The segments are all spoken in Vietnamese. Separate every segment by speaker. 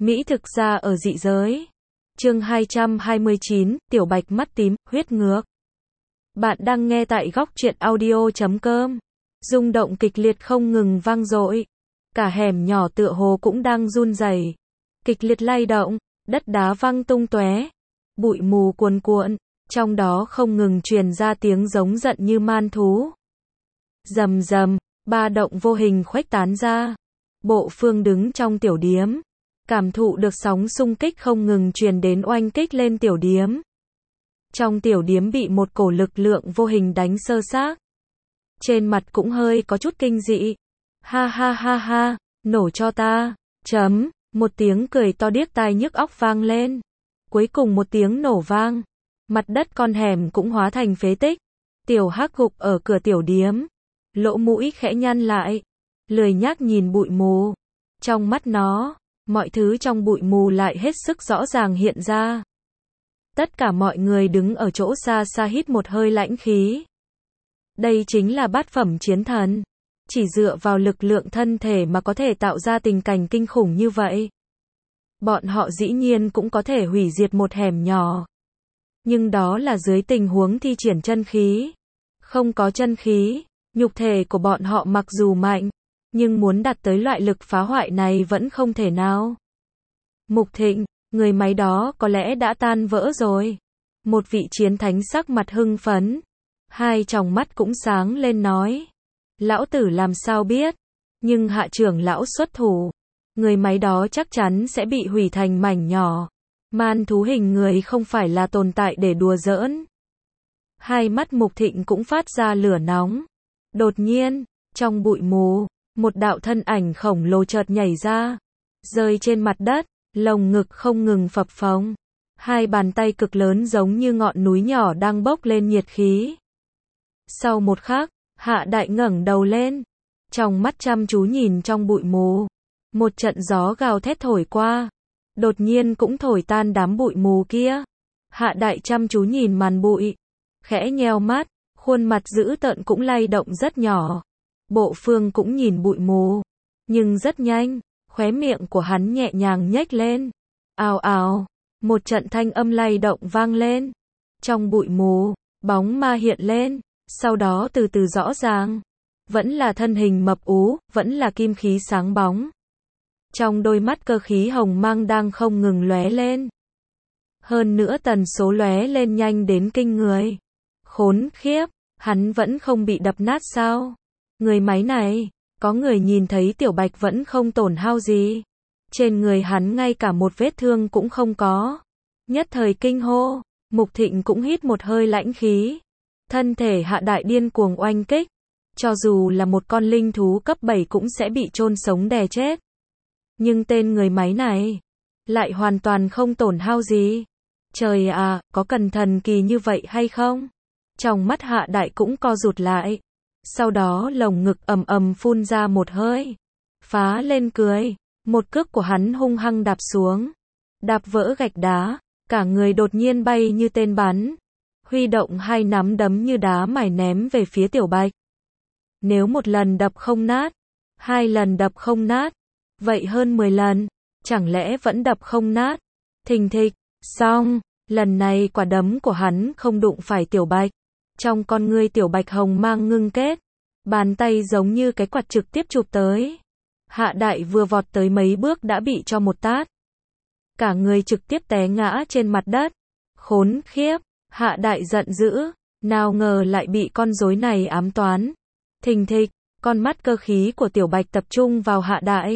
Speaker 1: Mỹ thực ra ở dị giới. Chương 229, Tiểu Bạch mắt tím, huyết ngược. Bạn đang nghe tại góc truyện audio.com. Rung động kịch liệt không ngừng vang dội. Cả hẻm nhỏ tựa hồ cũng đang run rẩy, kịch liệt lay động, đất đá văng tung tóe, bụi mù cuồn cuộn, trong đó không ngừng truyền ra tiếng giống giận như man thú. Rầm rầm, ba động vô hình khuếch tán ra. Bộ Phương đứng trong tiểu điếm, cảm thụ được sóng xung kích không ngừng truyền đến oanh kích lên tiểu điếm. Trong tiểu điếm bị một cổ lực lượng vô hình đánh sơ xác. Trên mặt cũng hơi có chút kinh dị. Ha ha ha ha, nổ cho ta. Chấm, một tiếng cười to điếc tai nhức óc vang lên. Cuối cùng một tiếng nổ vang. Mặt đất con hẻm cũng hóa thành phế tích. Tiểu Hắc gục ở cửa tiểu điếm. Lỗ mũi khẽ nhăn lại. Lười nhác nhìn bụi mù. Trong mắt nó, mọi thứ trong bụi mù lại hết sức rõ ràng hiện ra. Tất cả mọi người đứng ở chỗ xa xa hít một hơi lãnh khí. Đây chính là bát phẩm chiến thần. Chỉ dựa vào lực lượng thân thể mà có thể tạo ra tình cảnh kinh khủng như vậy. Bọn họ dĩ nhiên cũng có thể hủy diệt một hẻm nhỏ. Nhưng đó là dưới tình huống thi triển chân khí. Không có chân khí, nhục thể của bọn họ mặc dù mạnh, nhưng muốn đạt tới loại lực phá hoại này vẫn không thể nào. Mục Thịnh, người máy đó có lẽ đã tan vỡ rồi. Một vị chiến thánh sắc mặt hưng phấn. Hai tròng mắt cũng sáng lên nói. Lão tử làm sao biết. Nhưng hạ trưởng lão xuất thủ. Người máy đó chắc chắn sẽ bị hủy thành mảnh nhỏ. Man thú hình người không phải là tồn tại để đùa giỡn. Hai mắt Mục Thịnh cũng phát ra lửa nóng. Đột nhiên, trong bụi mù, một đạo thân ảnh khổng lồ chợt nhảy ra. Rơi trên mặt đất, lồng ngực không ngừng phập phồng. Hai bàn tay cực lớn giống như ngọn núi nhỏ đang bốc lên nhiệt khí. Sau một khắc, Hạ Đại ngẩng đầu lên. Trong mắt chăm chú nhìn trong bụi mù. Một trận gió gào thét thổi qua. Đột nhiên cũng thổi tan đám bụi mù kia. Hạ Đại chăm chú nhìn màn bụi. Khẽ nheo mắt, khuôn mặt dữ tợn cũng lay động rất nhỏ. Bộ Phương cũng nhìn bụi mù. Nhưng rất nhanh, khóe miệng của hắn nhẹ nhàng nhếch lên. Ào ào, một trận thanh âm lay động vang lên. Trong bụi mù, bóng ma hiện lên. Sau đó từ từ rõ ràng. Vẫn là thân hình mập ú, vẫn là kim khí sáng bóng. Trong đôi mắt cơ khí hồng mang đang không ngừng lóe lên. Hơn nữa tần số lóe lên nhanh đến kinh người. Khốn khiếp, hắn vẫn không bị đập nát sao? Người máy này, có người nhìn thấy Tiểu Bạch vẫn không tổn hao gì. Trên người hắn ngay cả một vết thương cũng không có. Nhất thời kinh hô, Mục Thịnh cũng hít một hơi lãnh khí. Thân thể Hạ Đại điên cuồng oanh kích. Cho dù là một con linh thú cấp 7 cũng sẽ bị chôn sống đè chết. Nhưng tên người máy này lại hoàn toàn không tổn hao gì. Trời à, có cần thần kỳ như vậy hay không? Trong mắt Hạ Đại cũng co rụt lại. Sau đó lồng ngực ầm ầm phun ra một hơi. Phá lên cười. Một cước của hắn hung hăng đạp xuống. Đạp vỡ gạch đá. Cả người đột nhiên bay như tên bắn. Huy động hai nắm đấm như đá mài ném về phía Tiểu Bạch. Nếu một lần đập không nát, hai lần đập không nát, vậy hơn 10 lần, chẳng lẽ vẫn đập không nát? Thình thịch, xong, lần này quả đấm của hắn không đụng phải Tiểu Bạch. Trong con ngươi Tiểu Bạch hồng mang ngưng kết, bàn tay giống như cái quạt trực tiếp chụp tới. Hạ Đại vừa vọt tới mấy bước đã bị cho một tát. Cả người trực tiếp té ngã trên mặt đất. Khốn khiếp, Hạ Đại giận dữ, nào ngờ lại bị con rối này ám toán. Thình thịch, con mắt cơ khí của Tiểu Bạch tập trung vào Hạ Đại.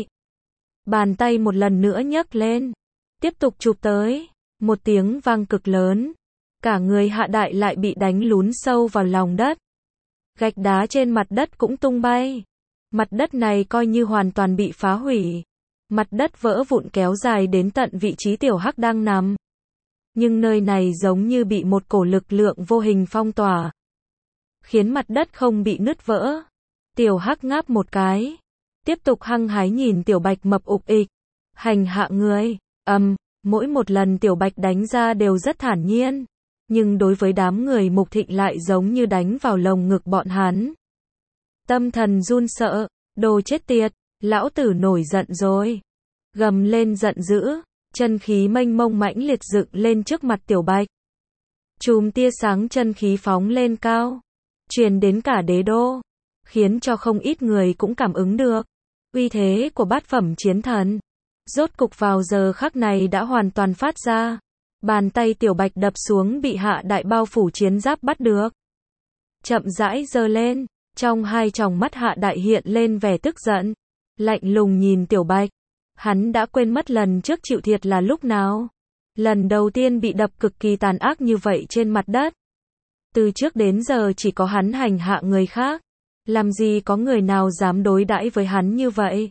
Speaker 1: Bàn tay một lần nữa nhấc lên, tiếp tục chụp tới, một tiếng vang cực lớn. Cả người Hạ Đại lại bị đánh lún sâu vào lòng đất. Gạch đá trên mặt đất cũng tung bay. Mặt đất này coi như hoàn toàn bị phá hủy. Mặt đất vỡ vụn kéo dài đến tận vị trí Tiểu Hắc đang nằm. Nhưng nơi này giống như bị một cổ lực lượng vô hình phong tỏa. Khiến mặt đất không bị nứt vỡ. Tiểu Hắc ngáp một cái. Tiếp tục hăng hái nhìn Tiểu Bạch mập ục ịch. Hành hạ người. Mỗi một lần Tiểu Bạch đánh ra đều rất thản nhiên. Nhưng đối với đám người Mục Thịnh lại giống như đánh vào lồng ngực bọn hắn. Tâm thần run sợ. Đồ chết tiệt. Lão tử nổi giận rồi. gầm lên giận dữ, chân khí mênh mông mãnh liệt dựng lên trước mặt Tiểu Bạch. Chùm tia sáng chân khí phóng lên cao, truyền đến cả đế đô, khiến cho không ít người cũng cảm ứng được uy thế của bát phẩm chiến thần. Rốt cục vào giờ khắc này đã hoàn toàn phát ra. Bàn tay Tiểu Bạch đập xuống bị Hạ Đại bao phủ chiến giáp bắt được. Chậm rãi giơ lên, trong hai tròng mắt Hạ Đại hiện lên vẻ tức giận, lạnh lùng nhìn Tiểu Bạch. Hắn đã quên mất lần trước chịu thiệt là lúc nào. Lần đầu tiên bị đập cực kỳ tàn ác như vậy trên mặt đất. Từ trước đến giờ chỉ có hắn hành hạ người khác. Làm gì có người nào dám đối đãi với hắn như vậy.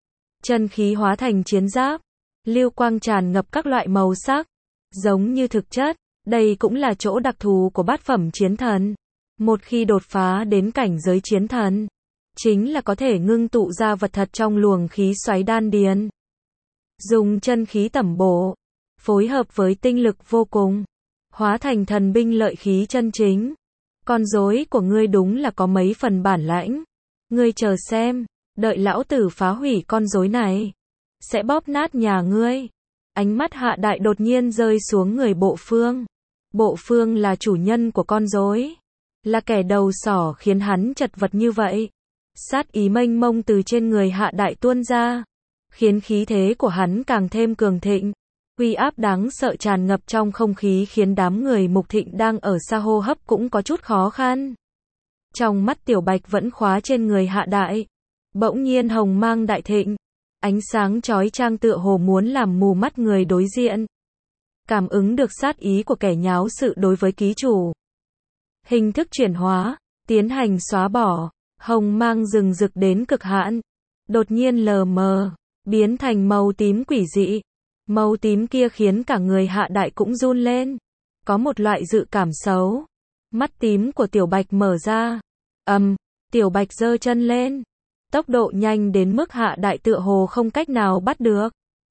Speaker 1: Chân khí hóa thành chiến giáp, lưu quang tràn ngập các loại màu sắc, giống như thực chất. Đây cũng là chỗ đặc thù của bát phẩm chiến thần. Một khi đột phá đến cảnh giới chiến thần, chính là có thể ngưng tụ ra vật thật trong luồng khí xoáy đan điền. Dùng chân khí tẩm bổ, phối hợp với tinh lực vô cùng, hóa thành thần binh lợi khí chân chính. Con rối của ngươi đúng là có mấy phần bản lãnh. Ngươi chờ xem, đợi lão tử phá hủy con rối này, sẽ bóp nát nhà ngươi. Ánh mắt Hạ Đại đột nhiên rơi xuống người Bộ Phương. Bộ Phương là chủ nhân của con rối, là kẻ đầu sỏ khiến hắn chật vật như vậy. Sát ý mênh mông từ trên người Hạ Đại tuôn ra, khiến khí thế của hắn càng thêm cường thịnh. Uy áp đáng sợ tràn ngập trong không khí khiến đám người Mục Thịnh đang ở xa hô hấp cũng có chút khó khăn. Trong mắt Tiểu Bạch vẫn khóa trên người Hạ Đại, bỗng nhiên hồng mang đại thịnh, ánh sáng chói chang tựa hồ muốn làm mù mắt người đối diện. Cảm ứng được sát ý của kẻ nháo sự đối với ký chủ, hình thức chuyển hóa, tiến hành xóa bỏ, hồng mang rừng rực đến cực hạn, đột nhiên lờ mờ, biến thành màu tím quỷ dị. Màu tím kia khiến cả người Hạ Đại cũng run lên, có một loại dự cảm xấu. Mắt tím của Tiểu Bạch mở ra, Tiểu Bạch giơ chân lên, tốc độ nhanh đến mức Hạ Đại tựa hồ không cách nào bắt được.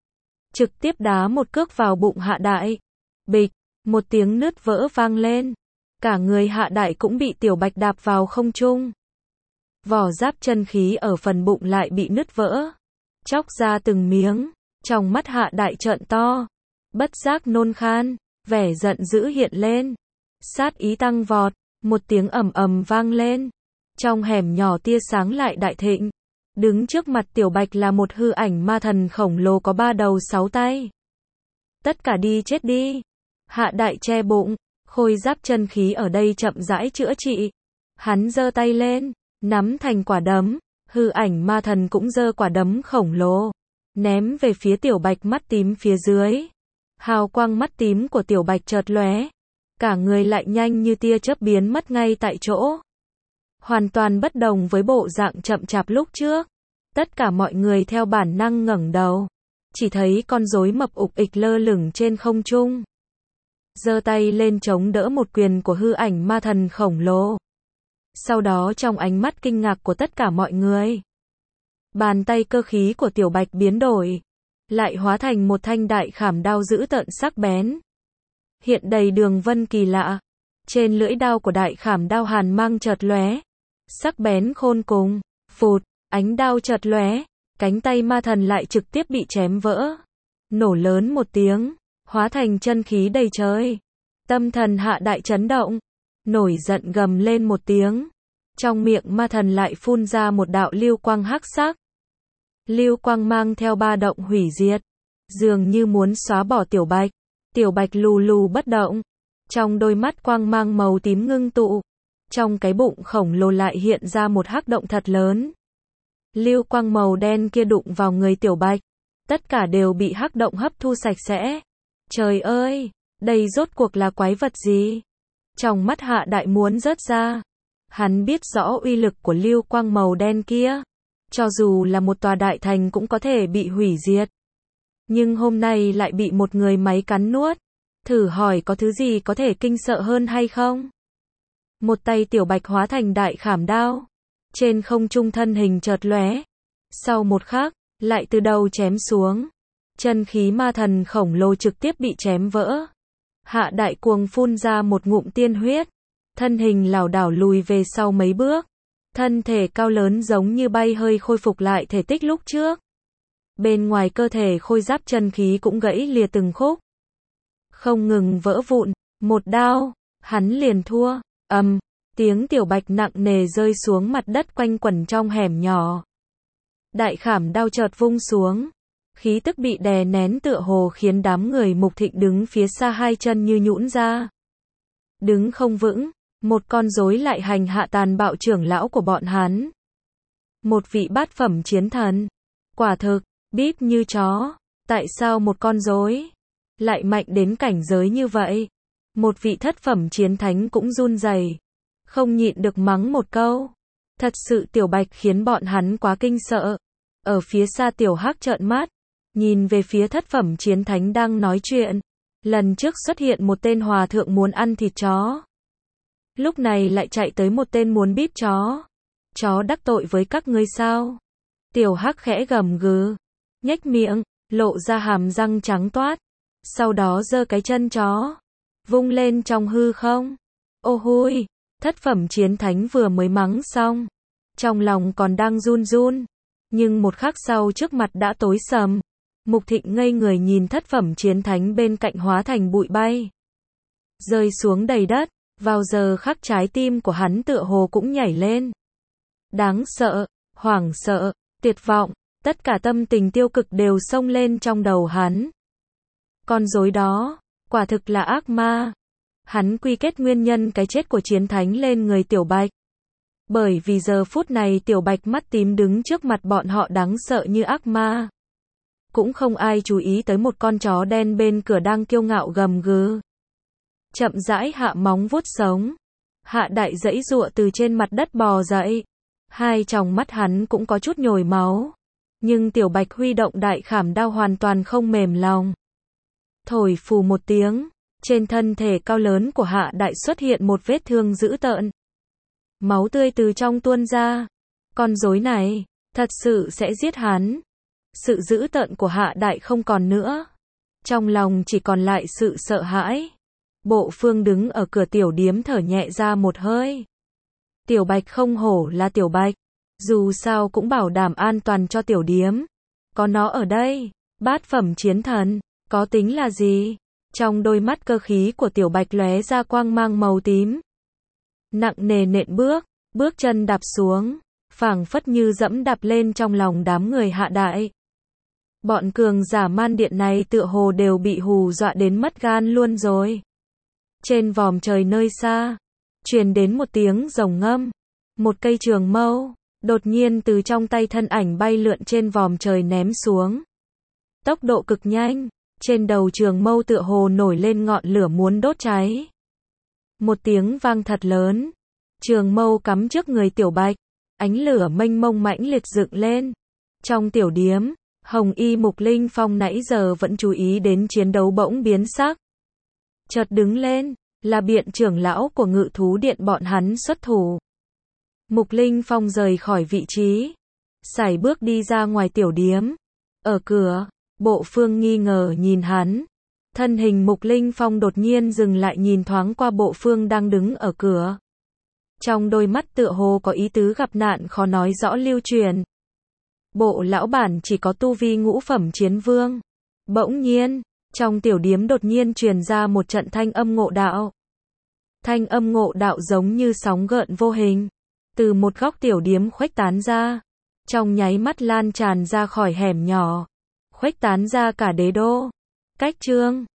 Speaker 1: Trực tiếp đá một cước vào bụng Hạ Đại. Bịch, một tiếng nứt vỡ vang lên. Cả người Hạ Đại cũng bị Tiểu Bạch đạp vào không trung. Vỏ giáp chân khí ở phần bụng lại bị nứt vỡ, chóc ra từng miếng. Trong mắt Hạ Đại trợn to, bất giác nôn khan, vẻ giận dữ hiện lên. Sát ý tăng vọt, một tiếng ầm ầm vang lên. Trong hẻm nhỏ tia sáng lại đại thịnh. Đứng trước mặt Tiểu Bạch là một hư ảnh ma thần khổng lồ có 3 đầu 6 tay. Tất cả đi chết đi. Hạ Đại che bụng, khôi giáp chân khí ở đây chậm rãi chữa trị. Hắn giơ tay lên, nắm thành quả đấm, hư ảnh ma thần cũng giơ quả đấm khổng lồ, ném về phía Tiểu Bạch mắt tím phía dưới. Hào quang mắt tím của Tiểu Bạch chợt lóe, cả người lại nhanh như tia chớp biến mất ngay tại chỗ. Hoàn toàn bất đồng với bộ dạng chậm chạp lúc trước. Tất cả mọi người theo bản năng ngẩng đầu, chỉ thấy con rối mập ục ịch lơ lửng trên không trung, giơ tay lên chống đỡ một quyền của hư ảnh ma thần khổng lồ. Sau đó trong ánh mắt kinh ngạc của tất cả mọi người, bàn tay cơ khí của Tiểu Bạch biến đổi, lại hóa thành một thanh đại khảm đao dữ tợn sắc bén, hiện đầy đường vân kỳ lạ. Trên lưỡi đao của đại khảm đao hàn mang chợt lóe, sắc bén khôn cùng. Phụt, ánh đao chợt lóe, cánh tay ma thần lại trực tiếp bị chém vỡ, nổ lớn một tiếng, hóa thành chân khí đầy trời. Tâm thần Hạ Đại chấn động, nổi giận gầm lên một tiếng. Trong miệng ma thần lại phun ra một đạo lưu quang hắc sắc. Lưu quang mang theo ba động hủy diệt, dường như muốn xóa bỏ Tiểu Bạch. Tiểu Bạch lù lù bất động, trong đôi mắt quang mang màu tím ngưng tụ. Trong cái bụng khổng lồ lại hiện ra một hắc động thật lớn. Lưu quang màu đen kia đụng vào người Tiểu Bạch, tất cả đều bị hắc động hấp thu sạch sẽ. Trời ơi, đây rốt cuộc là quái vật gì? Trong mắt Hạ Đại muốn rớt ra. Hắn biết rõ uy lực của lưu quang màu đen kia, cho dù là một tòa đại thành cũng có thể bị hủy diệt. Nhưng hôm nay lại bị một người máy cắn nuốt. Thử hỏi có thứ gì có thể kinh sợ hơn hay không? Một tay Tiểu Bạch hóa thành đại khảm đao, trên không trung thân hình chợt lóe, sau một khắc, lại từ đầu chém xuống. Chân khí ma thần khổng lồ trực tiếp bị chém vỡ. Hạ Đại cuồng phun ra một ngụm tiên huyết, thân hình lảo đảo lùi về sau mấy bước, thân thể cao lớn giống như bay hơi khôi phục lại thể tích lúc trước. Bên ngoài cơ thể khôi giáp chân khí cũng gãy lìa từng khúc. Không ngừng vỡ vụn, một đao, hắn liền thua, tiếng Tiểu Bạch nặng nề rơi xuống mặt đất quanh quẩn trong hẻm nhỏ. Đại khảm đao chợt vung xuống, khí tức bị đè nén tựa hồ khiến đám người Mục Thịnh đứng phía xa hai chân như nhũn ra. Đứng không vững, một con rối lại hành hạ tàn bạo trưởng lão của bọn hắn. Một vị bát phẩm chiến thần, quả thực, bíp như chó, tại sao một con rối lại mạnh đến cảnh giới như vậy? Một vị thất phẩm chiến thánh cũng run rẩy, không nhịn được mắng một câu. Thật sự Tiểu Bạch khiến bọn hắn quá kinh sợ. Ở phía xa Tiểu Hắc trợn mắt, nhìn về phía thất phẩm chiến thánh đang nói chuyện. Lần trước xuất hiện một tên hòa thượng muốn ăn thịt chó. Lúc này lại chạy tới một tên muốn bíp chó. Chó đắc tội với các ngươi sao? Tiểu Hắc khẽ gầm gừ, nhếch miệng, lộ ra hàm răng trắng toát. Sau đó giơ cái chân chó, vung lên trong hư không. Ô hui, thất phẩm chiến thánh vừa mới mắng xong, trong lòng còn đang run run, nhưng một khắc sau trước mặt đã tối sầm. Mục Thịnh ngây người nhìn thất phẩm chiến thánh bên cạnh hóa thành bụi bay, rơi xuống đầy đất. Vào giờ khắc trái tim của hắn tựa hồ cũng nhảy lên. Đáng sợ, hoảng sợ, tuyệt vọng, tất cả tâm tình tiêu cực đều xông lên trong đầu hắn. Con rối đó, quả thực là ác ma. Hắn quy kết nguyên nhân cái chết của chiến thánh lên người Tiểu Bạch. Bởi vì giờ phút này Tiểu Bạch mắt tím đứng trước mặt bọn họ đáng sợ như ác ma. Cũng không ai chú ý tới một con chó đen bên cửa đang kiêu ngạo gầm gừ. Chậm rãi hạ móng vuốt sống. Hạ Đại giãy giụa từ trên mặt đất bò dậy. Hai tròng mắt hắn cũng có chút nhồi máu. Nhưng Tiểu Bạch huy động đại khảm đao hoàn toàn không mềm lòng. Thổi phù một tiếng, trên thân thể cao lớn của Hạ Đại xuất hiện một vết thương dữ tợn. Máu tươi từ trong tuôn ra. Con rối này, thật sự sẽ giết hắn. Sự dữ tợn của Hạ Đại không còn nữa. Trong lòng chỉ còn lại sự sợ hãi. Bộ Phương đứng ở cửa tiểu điếm thở nhẹ ra một hơi. Tiểu Bạch không hổ là Tiểu Bạch. Dù sao cũng bảo đảm an toàn cho tiểu điếm. Có nó ở đây, bát phẩm chiến thần, có tính là gì? Trong đôi mắt cơ khí của Tiểu Bạch lóe ra quang mang màu tím. Nặng nề nện bước, bước chân đạp xuống, phảng phất như dẫm đạp lên trong lòng đám người Hạ Đại. Bọn cường giả man điện này tựa hồ đều bị hù dọa đến mất gan luôn rồi. Trên vòm trời nơi xa, truyền đến một tiếng rồng ngâm. Một cây trường mâu đột nhiên từ trong tay thân ảnh bay lượn trên vòm trời ném xuống. Tốc độ cực nhanh, trên đầu trường mâu tựa hồ nổi lên ngọn lửa muốn đốt cháy. Một tiếng vang thật lớn, trường mâu cắm trước người Tiểu Bạch, ánh lửa mênh mông mãnh liệt dựng lên. Trong tiểu điếm, Hồng Y Mục Linh Phong nãy giờ vẫn chú ý đến chiến đấu bỗng biến sắc. Chợt đứng lên, là Biện trưởng lão của Ngự Thú Điện bọn hắn xuất thủ. Mục Linh Phong rời khỏi vị trí, sải bước đi ra ngoài tiểu điếm. Ở cửa, Bộ Phương nghi ngờ nhìn hắn. Thân hình Mục Linh Phong đột nhiên dừng lại nhìn thoáng qua Bộ Phương đang đứng ở cửa. Trong đôi mắt tựa hồ có ý tứ gặp nạn khó nói rõ lưu truyền. Bộ lão bản chỉ có tu vi ngũ phẩm chiến vương. Bỗng nhiên, trong tiểu điếm đột nhiên truyền ra một trận thanh âm ngộ đạo. Thanh âm ngộ đạo giống như sóng gợn vô hình, từ một góc tiểu điếm khuếch tán ra, trong nháy mắt lan tràn ra khỏi hẻm nhỏ, khuếch tán ra cả đế đô. Cách chương